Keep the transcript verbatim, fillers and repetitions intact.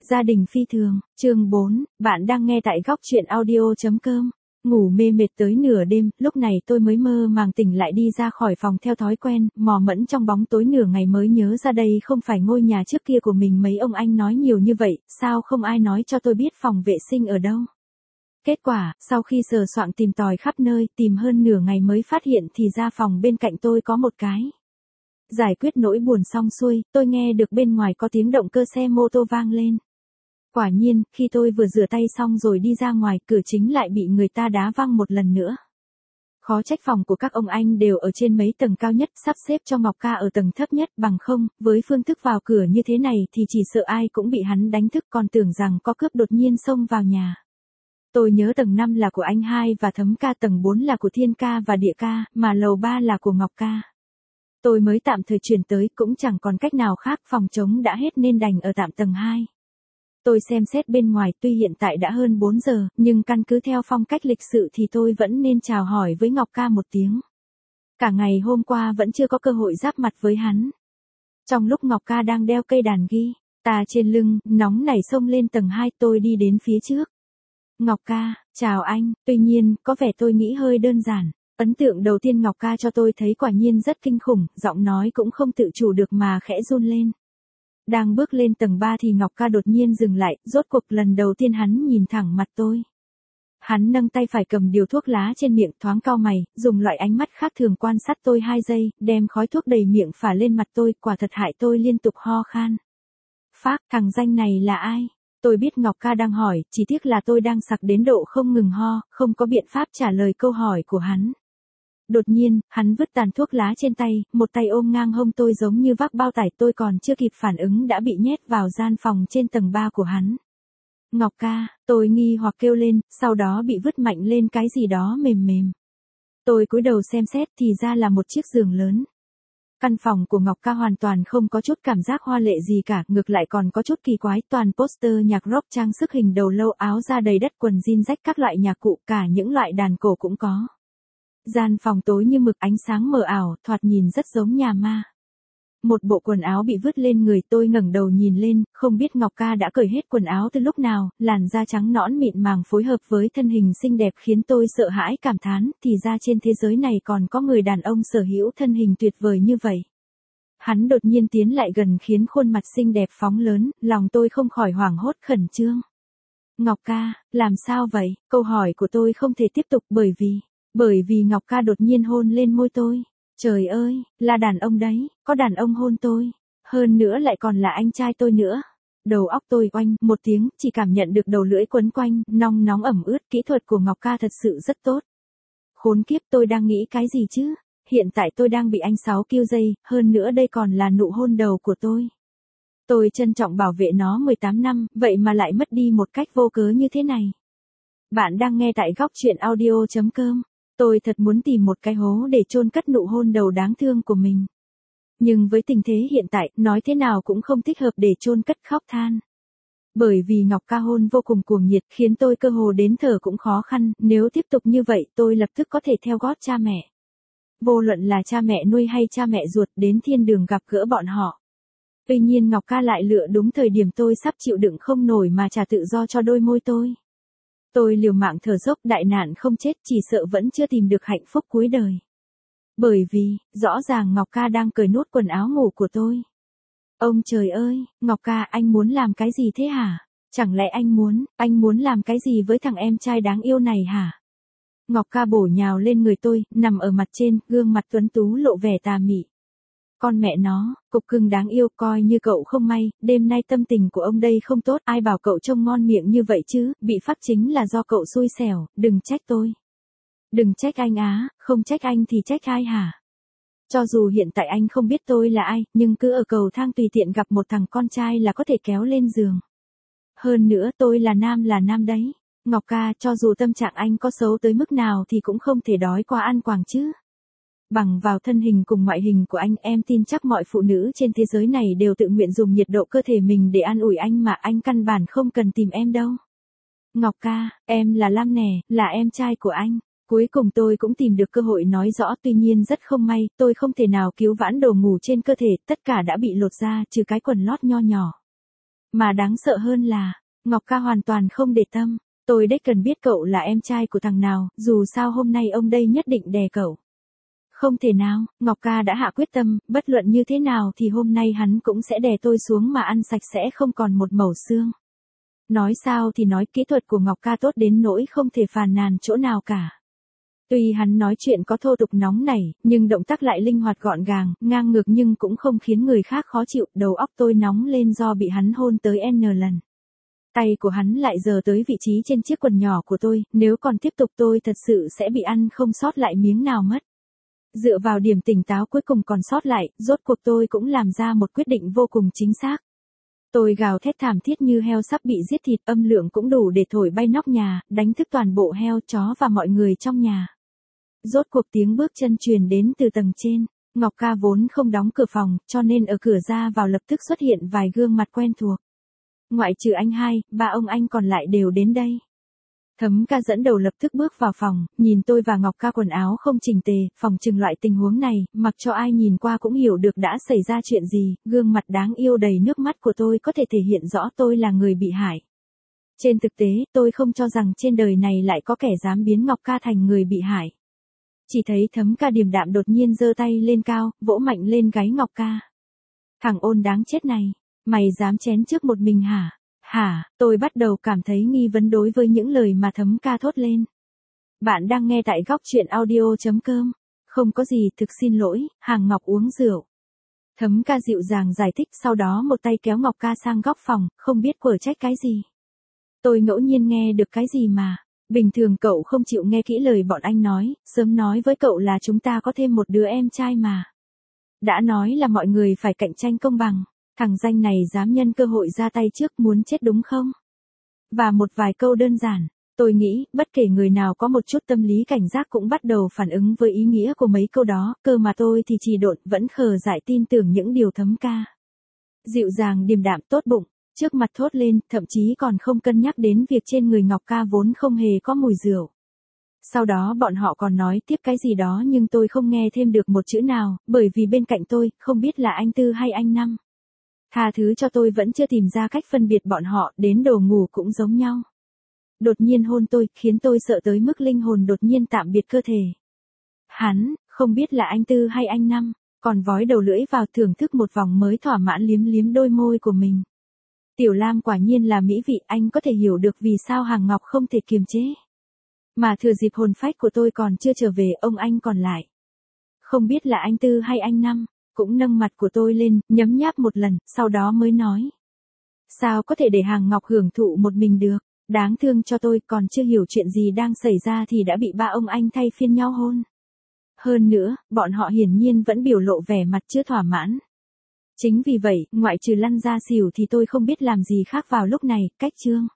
Gia đình phi thường, chương bốn, bạn đang nghe tại góc truyện audio.com. Ngủ mê mệt tới nửa đêm, lúc này tôi mới mơ màng tỉnh lại đi ra khỏi phòng theo thói quen, mò mẫm trong bóng tối nửa ngày mới nhớ ra đây không phải ngôi nhà trước kia của mình, mấy ông anh nói nhiều như vậy, sao không ai nói cho tôi biết phòng vệ sinh ở đâu. Kết quả, sau khi sờ soạng tìm tòi khắp nơi, tìm hơn nửa ngày mới phát hiện thì ra phòng bên cạnh tôi có một cái. Giải quyết nỗi buồn xong xuôi, tôi nghe được bên ngoài có tiếng động cơ xe mô tô vang lên. Quả nhiên, khi tôi vừa rửa tay xong rồi đi ra ngoài, cửa chính lại bị người ta đá văng một lần nữa. Khó trách phòng của các ông anh đều ở trên mấy tầng cao nhất, sắp xếp cho Ngọc Ca ở tầng thấp nhất, bằng không, với phương thức vào cửa như thế này thì chỉ sợ ai cũng bị hắn đánh thức, còn tưởng rằng có cướp đột nhiên xông vào nhà. Tôi nhớ tầng năm là của anh hai và Thấm Ca, tầng bốn là của Thiên Ca và Địa Ca, mà lầu ba là của Ngọc Ca. Tôi mới tạm thời chuyển tới, cũng chẳng còn cách nào khác, phòng trống đã hết nên đành ở tạm tầng hai. Tôi xem xét bên ngoài, tuy hiện tại đã hơn bốn giờ, nhưng căn cứ theo phong cách lịch sự thì tôi vẫn nên chào hỏi với Ngọc Ca một tiếng. Cả ngày hôm qua vẫn chưa có cơ hội giáp mặt với hắn. Trong lúc Ngọc Ca đang đeo cây đàn guitar trên lưng, nóng nảy xông lên tầng hai, tôi đi đến phía trước. Ngọc Ca, chào anh, tuy nhiên, có vẻ tôi nghĩ hơi đơn giản. Ấn tượng đầu tiên Ngọc Ca cho tôi thấy quả nhiên rất kinh khủng, giọng nói cũng không tự chủ được mà khẽ run lên. Đang bước lên tầng ba thì Ngọc Ca đột nhiên dừng lại, rốt cuộc lần đầu tiên hắn nhìn thẳng mặt tôi. Hắn nâng tay phải cầm điếu thuốc lá trên miệng, thoáng cau mày, dùng loại ánh mắt khác thường quan sát tôi hai giây, đem khói thuốc đầy miệng phả lên mặt tôi, quả thật hại tôi liên tục ho khan. Phác, thằng danh này là ai? Tôi biết Ngọc Ca đang hỏi, chỉ tiếc là tôi đang sặc đến độ không ngừng ho, không có biện pháp trả lời câu hỏi của hắn. Đột nhiên, hắn vứt tàn thuốc lá trên tay, một tay ôm ngang hông tôi giống như vác bao tải, tôi còn chưa kịp phản ứng đã bị nhét vào gian phòng trên tầng ba của hắn. Ngọc Ca, tôi nghi hoặc kêu lên, sau đó bị vứt mạnh lên cái gì đó mềm mềm. Tôi cúi đầu xem xét thì ra là một chiếc giường lớn. Căn phòng của Ngọc Ca hoàn toàn không có chút cảm giác hoa lệ gì cả, ngược lại còn có chút kỳ quái, toàn poster nhạc rock, trang sức hình đầu lâu, áo da đầy đất, quần jean rách, các loại nhạc cụ, cả những loại đàn cổ cũng có. Gian phòng tối như mực, ánh sáng mờ ảo, thoạt nhìn rất giống nhà ma. Một bộ quần áo bị vứt lên người, tôi ngẩng đầu nhìn lên, không biết Ngọc Ca đã cởi hết quần áo từ lúc nào, làn da trắng nõn mịn màng phối hợp với thân hình xinh đẹp khiến tôi sợ hãi cảm thán, thì ra trên thế giới này còn có người đàn ông sở hữu thân hình tuyệt vời như vậy. Hắn đột nhiên tiến lại gần khiến khuôn mặt xinh đẹp phóng lớn, lòng tôi không khỏi hoảng hốt khẩn trương. Ngọc Ca, làm sao vậy? Câu hỏi của tôi không thể tiếp tục bởi vì... Bởi vì Ngọc Ca đột nhiên hôn lên môi tôi. Trời ơi, là đàn ông đấy, có đàn ông hôn tôi. Hơn nữa lại còn là anh trai tôi nữa. Đầu óc tôi oanh một tiếng, chỉ cảm nhận được đầu lưỡi quấn quanh, nong nóng ẩm ướt, kỹ thuật của Ngọc Ca thật sự rất tốt. Khốn kiếp, tôi đang nghĩ cái gì chứ? Hiện tại tôi đang bị anh Sáu kêu dây, hơn nữa đây còn là nụ hôn đầu của tôi. Tôi trân trọng bảo vệ nó mười tám năm, vậy mà lại mất đi một cách vô cớ như thế này. Bạn đang nghe tại góc truyện audio.com. Tôi thật muốn tìm một cái hố để chôn cất nụ hôn đầu đáng thương của mình. Nhưng với tình thế hiện tại, nói thế nào cũng không thích hợp để chôn cất khóc than. Bởi vì Ngọc Ca hôn vô cùng cuồng nhiệt khiến tôi cơ hồ đến thở cũng khó khăn, nếu tiếp tục như vậy tôi lập tức có thể theo gót cha mẹ. Vô luận là cha mẹ nuôi hay cha mẹ ruột, đến thiên đường gặp gỡ bọn họ. Tuy nhiên Ngọc Ca lại lựa đúng thời điểm tôi sắp chịu đựng không nổi mà trả tự do cho đôi môi tôi. Tôi liều mạng thở dốc, đại nạn không chết, chỉ sợ vẫn chưa tìm được hạnh phúc cuối đời. Bởi vì, rõ ràng Ngọc Ca đang cởi nút quần áo ngủ của tôi. Ông trời ơi, Ngọc Ca, anh muốn làm cái gì thế hả? Chẳng lẽ anh muốn, anh muốn làm cái gì với thằng em trai đáng yêu này hả? Ngọc Ca bổ nhào lên người tôi, nằm ở mặt trên, gương mặt tuấn tú lộ vẻ tà mị. Con mẹ nó, cục cưng đáng yêu, coi như cậu không may, đêm nay tâm tình của ông đây không tốt, ai bảo cậu trông ngon miệng như vậy chứ, bị phát chính là do cậu xui xẻo, đừng trách tôi. Đừng trách anh á, không trách anh thì trách ai hả? Cho dù hiện tại anh không biết tôi là ai, nhưng cứ ở cầu thang tùy tiện gặp một thằng con trai là có thể kéo lên giường. Hơn nữa tôi là nam là nam đấy. Ngọc Ca, cho dù tâm trạng anh có xấu tới mức nào thì cũng không thể đói qua ăn quàng chứ. Bằng vào thân hình cùng ngoại hình của anh, em tin chắc mọi phụ nữ trên thế giới này đều tự nguyện dùng nhiệt độ cơ thể mình để an ủi anh mà anh căn bản không cần tìm em đâu. Ngọc Ca, em là Lam nè, là em trai của anh. Cuối cùng tôi cũng tìm được cơ hội nói rõ, tuy nhiên rất không may, tôi không thể nào cứu vãn đồ ngủ trên cơ thể, tất cả đã bị lột ra, trừ cái quần lót nho nhỏ. Mà đáng sợ hơn là, Ngọc ca hoàn toàn không để tâm. Tôi đếch cần biết cậu là em trai của thằng nào, dù sao hôm nay ông đây nhất định đè cậu. Không thể nào, Ngọc ca đã hạ quyết tâm, bất luận như thế nào thì hôm nay hắn cũng sẽ đè tôi xuống mà ăn sạch sẽ không còn một mẩu xương. Nói sao thì nói, kỹ thuật của Ngọc ca tốt đến nỗi không thể phàn nàn chỗ nào cả. Tuy hắn nói chuyện có thô tục nóng nảy, nhưng động tác lại linh hoạt gọn gàng, ngang ngược nhưng cũng không khiến người khác khó chịu, đầu óc tôi nóng lên do bị hắn hôn tới N lần. Tay của hắn lại giờ tới vị trí trên chiếc quần nhỏ của tôi, nếu còn tiếp tục tôi thật sự sẽ bị ăn không sót lại miếng nào mất. Dựa vào điểm tỉnh táo cuối cùng còn sót lại, rốt cuộc tôi cũng làm ra một quyết định vô cùng chính xác. Tôi gào thét thảm thiết như heo sắp bị giết thịt, âm lượng cũng đủ để thổi bay nóc nhà, đánh thức toàn bộ heo, chó và mọi người trong nhà. Rốt cuộc tiếng bước chân truyền đến từ tầng trên. Ngọc ca vốn không đóng cửa phòng, cho nên ở cửa ra vào lập tức xuất hiện vài gương mặt quen thuộc. Ngoại trừ anh hai, ba ông anh còn lại đều đến đây. Thấm ca dẫn đầu lập tức bước vào phòng, nhìn tôi và Ngọc ca quần áo không chỉnh tề, phòng chừng loại tình huống này, mặc cho ai nhìn qua cũng hiểu được đã xảy ra chuyện gì, gương mặt đáng yêu đầy nước mắt của tôi có thể thể hiện rõ tôi là người bị hại. Trên thực tế, tôi không cho rằng trên đời này lại có kẻ dám biến Ngọc ca thành người bị hại. Chỉ thấy Thấm ca điềm đạm đột nhiên giơ tay lên cao, vỗ mạnh lên gáy Ngọc ca. Thằng ôn đáng chết này, mày dám chén trước một mình hả? Hả, tôi bắt đầu cảm thấy nghi vấn đối với những lời mà Thấm ca thốt lên. Bạn đang nghe tại góc truyện audio.com. Không có gì, thực xin lỗi, Hàng Ngọc uống rượu. Thấm ca dịu dàng giải thích, sau đó một tay kéo Ngọc ca sang góc phòng, không biết quở trách cái gì. Tôi ngẫu nhiên nghe được cái gì mà. Bình thường cậu không chịu nghe kỹ lời bọn anh nói, sớm nói với cậu là chúng ta có thêm một đứa em trai mà. Đã nói là mọi người phải cạnh tranh công bằng. Thằng danh này dám nhân cơ hội ra tay trước, muốn chết đúng không? Và một vài câu đơn giản, tôi nghĩ, bất kể người nào có một chút tâm lý cảnh giác cũng bắt đầu phản ứng với ý nghĩa của mấy câu đó, cơ mà tôi thì trì độn, vẫn khờ dại tin tưởng những điều Thấm ca. Dịu dàng điềm đạm tốt bụng, trước mặt thốt lên, thậm chí còn không cân nhắc đến việc trên người Ngọc ca vốn không hề có mùi rượu. Sau đó bọn họ còn nói tiếp cái gì đó nhưng tôi không nghe thêm được một chữ nào, bởi vì bên cạnh tôi, không biết là anh Tư hay anh Năm. Tha thứ cho tôi vẫn chưa tìm ra cách phân biệt bọn họ, đến đồ ngủ cũng giống nhau. Đột nhiên hôn tôi, khiến tôi sợ tới mức linh hồn đột nhiên tạm biệt cơ thể. Hắn, không biết là anh Tư hay anh Năm, còn vói đầu lưỡi vào thưởng thức một vòng mới thỏa mãn liếm liếm đôi môi của mình. Tiểu Lam quả nhiên là mỹ vị, anh có thể hiểu được vì sao Hàng Ngọc không thể kiềm chế. Mà thừa dịp hồn phách của tôi còn chưa trở về, ông anh còn lại. Không biết là anh Tư hay anh Năm, cũng nâng mặt của tôi lên, nhấm nháp một lần, sau đó mới nói. Sao có thể để Hàng Ngọc hưởng thụ một mình được, đáng thương cho tôi, còn chưa hiểu chuyện gì đang xảy ra thì đã bị ba ông anh thay phiên nhau hôn. Hơn nữa, bọn họ hiển nhiên vẫn biểu lộ vẻ mặt chưa thỏa mãn. Chính vì vậy, ngoại trừ lăn ra xỉu thì tôi không biết làm gì khác vào lúc này, cách chương.